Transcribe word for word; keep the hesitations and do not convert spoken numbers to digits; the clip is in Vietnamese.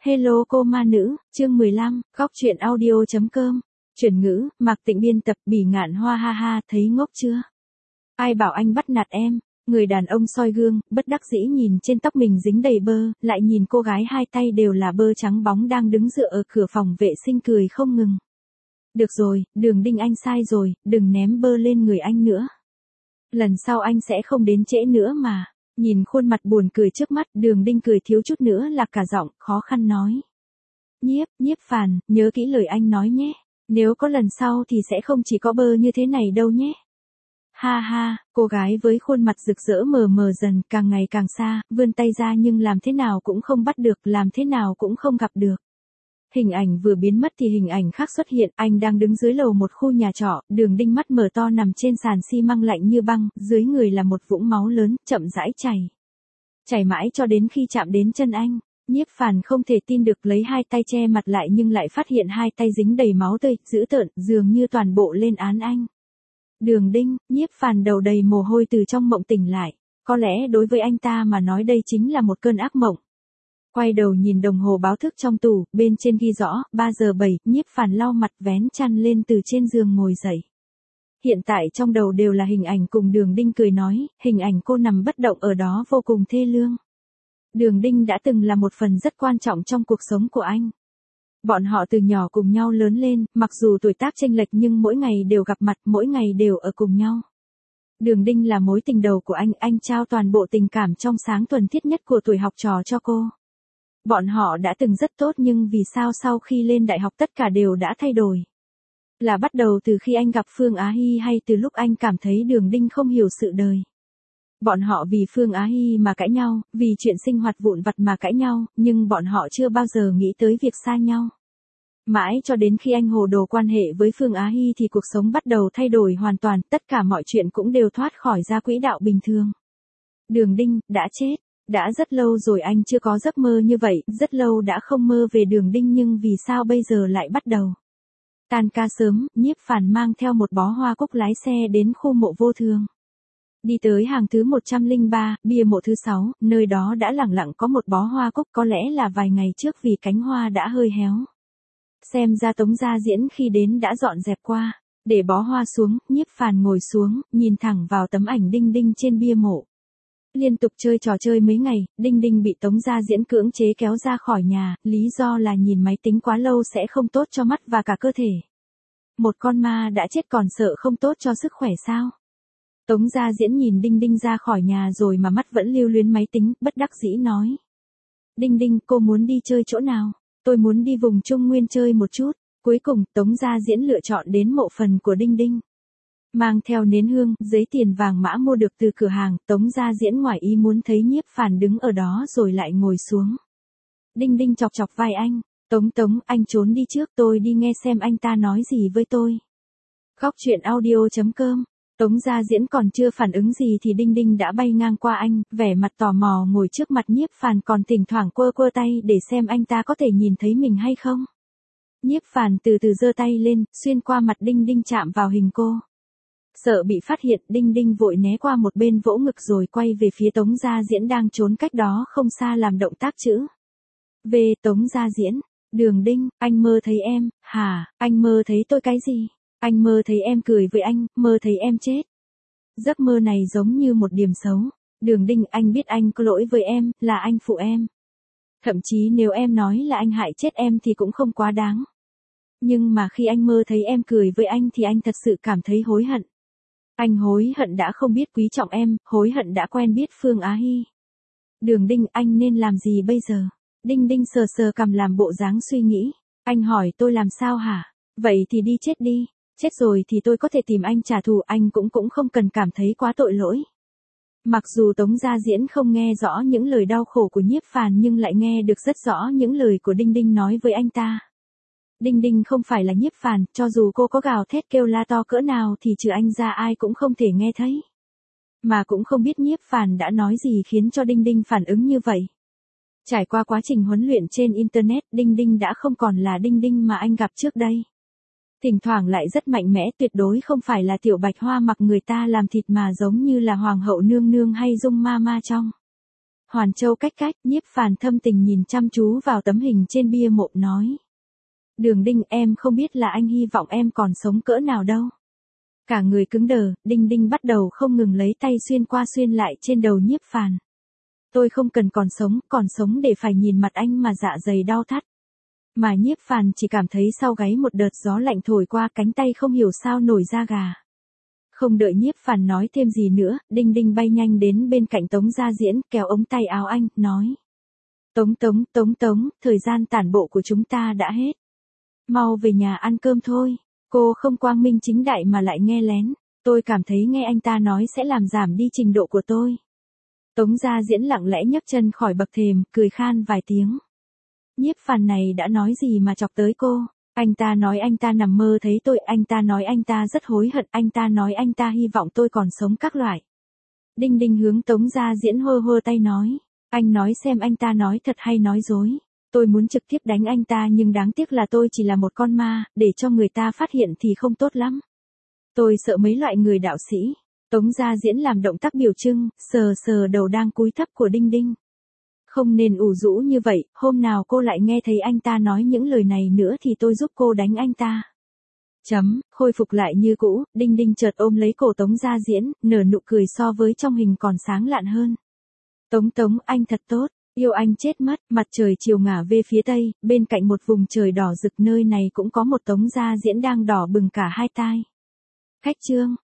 Hello cô ma nữ, chương mười lăm, góc truyện audio.com, chuyển ngữ, Mạc Tịnh biên tập. Bỉ Ngạn Hoa ha ha, thấy ngốc chưa? Ai bảo anh bắt nạt em? Người đàn ông soi gương, bất đắc dĩ nhìn trên tóc mình dính đầy bơ, lại nhìn cô gái hai tay đều là bơ trắng bóng đang đứng dựa ở cửa phòng vệ sinh cười không ngừng. Được rồi, Đường Đinh anh sai rồi, đừng ném bơ lên người anh nữa. Lần sau anh sẽ không đến trễ nữa mà. Nhìn khuôn mặt buồn cười trước mắt, Đường Đinh cười thiếu chút nữa là cả giọng, khó khăn nói. Nhiếp, Nhiếp Phàn, nhớ kỹ lời anh nói nhé. Nếu có lần sau thì sẽ không chỉ có bơ như thế này đâu nhé. Ha ha, cô gái với khuôn mặt rực rỡ mờ mờ dần, càng ngày càng xa, vươn tay ra nhưng làm thế nào cũng không bắt được, làm thế nào cũng không gặp được. Hình ảnh vừa biến mất thì hình ảnh khác xuất hiện, anh đang đứng dưới lầu một khu nhà trọ, Đường Đinh mắt mở to nằm trên sàn xi măng lạnh như băng, dưới người là một vũng máu lớn, chậm rãi chảy. Chảy mãi cho đến khi chạm đến chân anh. Nhiếp Phàn không thể tin được, lấy hai tay che mặt lại nhưng lại phát hiện hai tay dính đầy máu tươi, dữ tợn, dường như toàn bộ lên án anh. Đường Đinh, Nhiếp Phàn đầu đầy mồ hôi từ trong mộng tỉnh lại. Có lẽ đối với anh ta mà nói đây chính là một cơn ác mộng. Quay đầu nhìn đồng hồ báo thức trong tủ, bên trên ghi rõ, ba giờ bảy, Nhiếp Phàn lau mặt vén chăn lên từ trên giường ngồi dậy. Hiện tại trong đầu đều là hình ảnh cùng Đường Đinh cười nói, hình ảnh cô nằm bất động ở đó vô cùng thê lương. Đường Đinh đã từng là một phần rất quan trọng trong cuộc sống của anh. Bọn họ từ nhỏ cùng nhau lớn lên, mặc dù tuổi tác chênh lệch nhưng mỗi ngày đều gặp mặt, mỗi ngày đều ở cùng nhau. Đường Đinh là mối tình đầu của anh, anh trao toàn bộ tình cảm trong sáng thuần thiết nhất của tuổi học trò cho cô. Bọn họ đã từng rất tốt nhưng vì sao sau khi lên đại học tất cả đều đã thay đổi? Là bắt đầu từ khi anh gặp Phương Á Hy hay từ lúc anh cảm thấy Đường Đinh không hiểu sự đời? Bọn họ vì Phương Á Hy mà cãi nhau, vì chuyện sinh hoạt vụn vặt mà cãi nhau, nhưng bọn họ chưa bao giờ nghĩ tới việc xa nhau. Mãi cho đến khi anh hồ đồ quan hệ với Phương Á Hy thì cuộc sống bắt đầu thay đổi hoàn toàn, tất cả mọi chuyện cũng đều thoát khỏi ra quỹ đạo bình thường. Đường Đinh, đã chết. Đã rất lâu rồi anh chưa có giấc mơ như vậy, rất lâu đã không mơ về Đường Đinh nhưng vì sao bây giờ lại bắt đầu. Tan ca sớm, Nhiếp Phàn mang theo một bó hoa cúc lái xe đến khu mộ vô thường. Đi tới hàng thứ một trăm lẻ ba, bia mộ thứ sáu, nơi đó đã lẳng lặng có một bó hoa cúc, có lẽ là vài ngày trước vì cánh hoa đã hơi héo. Xem ra Tống Gia Diễn khi đến đã dọn dẹp qua. Để bó hoa xuống, Nhiếp Phàn ngồi xuống, nhìn thẳng vào tấm ảnh Đinh Đinh trên bia mộ. Liên tục chơi trò chơi mấy ngày, Đinh Đinh bị Tống Gia Diễn cưỡng chế kéo ra khỏi nhà, lý do là nhìn máy tính quá lâu sẽ không tốt cho mắt và cả cơ thể. Một con ma đã chết còn sợ không tốt cho sức khỏe sao? Tống Gia Diễn nhìn Đinh Đinh ra khỏi nhà rồi mà mắt vẫn lưu luyến máy tính, bất đắc dĩ nói. Đinh Đinh, cô muốn đi chơi chỗ nào? Tôi muốn đi vùng Trung Nguyên chơi một chút. Cuối cùng, Tống Gia Diễn lựa chọn đến mộ phần của Đinh Đinh. Mang theo nến hương, giấy tiền vàng mã mua được từ cửa hàng, Tống Gia Diễn ngoài ý muốn thấy Nhiếp Phàn đứng ở đó rồi lại ngồi xuống. Đinh Đinh chọc chọc vai anh, Tống Tống, anh trốn đi trước, tôi đi nghe xem anh ta nói gì với tôi. Góc truyện audio.com, Tống Gia Diễn còn chưa phản ứng gì thì Đinh Đinh đã bay ngang qua anh, vẻ mặt tò mò ngồi trước mặt Nhiếp Phàn còn thỉnh thoảng quơ quơ tay để xem anh ta có thể nhìn thấy mình hay không. Nhiếp Phàn từ từ giơ tay lên, xuyên qua mặt Đinh Đinh chạm vào hình cô. Sợ bị phát hiện, Đinh Đinh vội né qua một bên vỗ ngực rồi quay về phía Tống Gia Diễn đang trốn cách đó không xa làm động tác chữ. Về Tống Gia Diễn, Đường Đinh, anh mơ thấy em, hả, anh mơ thấy tôi cái gì? Anh mơ thấy em cười với anh, mơ thấy em chết. Giấc mơ này giống như một điểm xấu. Đường Đinh, anh biết anh có lỗi với em, là anh phụ em. Thậm chí nếu em nói là anh hại chết em thì cũng không quá đáng. Nhưng mà khi anh mơ thấy em cười với anh thì anh thật sự cảm thấy hối hận. Anh hối hận đã không biết quý trọng em, hối hận đã quen biết Phương Á Hy. Đường Đinh, anh nên làm gì bây giờ? Đinh Đinh sờ sờ cằm làm bộ dáng suy nghĩ. Anh hỏi tôi làm sao hả? Vậy thì đi chết đi. Chết rồi thì tôi có thể tìm anh trả thù, anh cũng cũng không cần cảm thấy quá tội lỗi. Mặc dù Tống Gia Diễn không nghe rõ những lời đau khổ của Nhiếp Phàn nhưng lại nghe được rất rõ những lời của Đinh Đinh nói với anh ta. Đinh Đinh không phải là Nhiếp Phàn, cho dù cô có gào thét kêu la to cỡ nào thì trừ anh ra ai cũng không thể nghe thấy. Mà cũng không biết Nhiếp Phàn đã nói gì khiến cho Đinh Đinh phản ứng như vậy. Trải qua quá trình huấn luyện trên Internet, Đinh Đinh đã không còn là Đinh Đinh mà anh gặp trước đây. Thỉnh thoảng lại rất mạnh mẽ, tuyệt đối không phải là tiểu bạch hoa mặc người ta làm thịt mà giống như là hoàng hậu nương nương hay dung ma ma trong Hoàn Châu cách cách, Nhiếp Phàn thâm tình nhìn chăm chú vào tấm hình trên bia mộ nói. Đường Đinh, em không biết là anh hy vọng em còn sống cỡ nào đâu. Cả người cứng đờ, Đinh Đinh bắt đầu không ngừng lấy tay xuyên qua xuyên lại trên đầu Nhiếp Phàn. Tôi không cần còn sống, còn sống để phải nhìn mặt anh mà dạ dày đau thắt. Mà Nhiếp Phàn chỉ cảm thấy sau gáy một đợt gió lạnh thổi qua, cánh tay không hiểu sao nổi da gà. Không đợi Nhiếp Phàn nói thêm gì nữa, Đinh Đinh bay nhanh đến bên cạnh Tống Gia Diễn, kéo ống tay áo anh, nói. Tống Tống, Tống Tống, thời gian tản bộ của chúng ta đã hết. Mau về nhà ăn cơm thôi. Cô không quang minh chính đại mà lại nghe lén. Tôi cảm thấy nghe anh ta nói sẽ làm giảm đi trình độ của tôi. Tống Gia Diễn lặng lẽ nhấc chân khỏi bậc thềm, cười khan vài tiếng. Nhiếp Phàn này đã nói gì mà chọc tới cô? Anh ta nói anh ta nằm mơ thấy tôi, anh ta nói anh ta rất hối hận, anh ta nói anh ta hy vọng tôi còn sống các loại. Đinh Đinh hướng Tống Gia Diễn hơ hơ tay nói. Anh nói xem anh ta nói thật hay nói dối. Tôi muốn trực tiếp đánh anh ta nhưng đáng tiếc là tôi chỉ là một con ma, để cho người ta phát hiện thì không tốt lắm. Tôi sợ mấy loại người đạo sĩ. Tống Gia Diễn làm động tác biểu trưng, sờ sờ đầu đang cúi thấp của Đinh Đinh. Không nên ủ rũ như vậy, hôm nào cô lại nghe thấy anh ta nói những lời này nữa thì tôi giúp cô đánh anh ta. Chấm, khôi phục lại như cũ, Đinh Đinh chợt ôm lấy cổ Tống Gia Diễn, nở nụ cười so với trong hình còn sáng lạn hơn. Tống Tống, anh thật tốt, yêu anh chết mất. Mặt trời chiều ngả về phía tây, bên cạnh một vùng trời đỏ rực nơi này cũng có một Tống Gia Diễn đang đỏ bừng cả hai tai. Khách trương.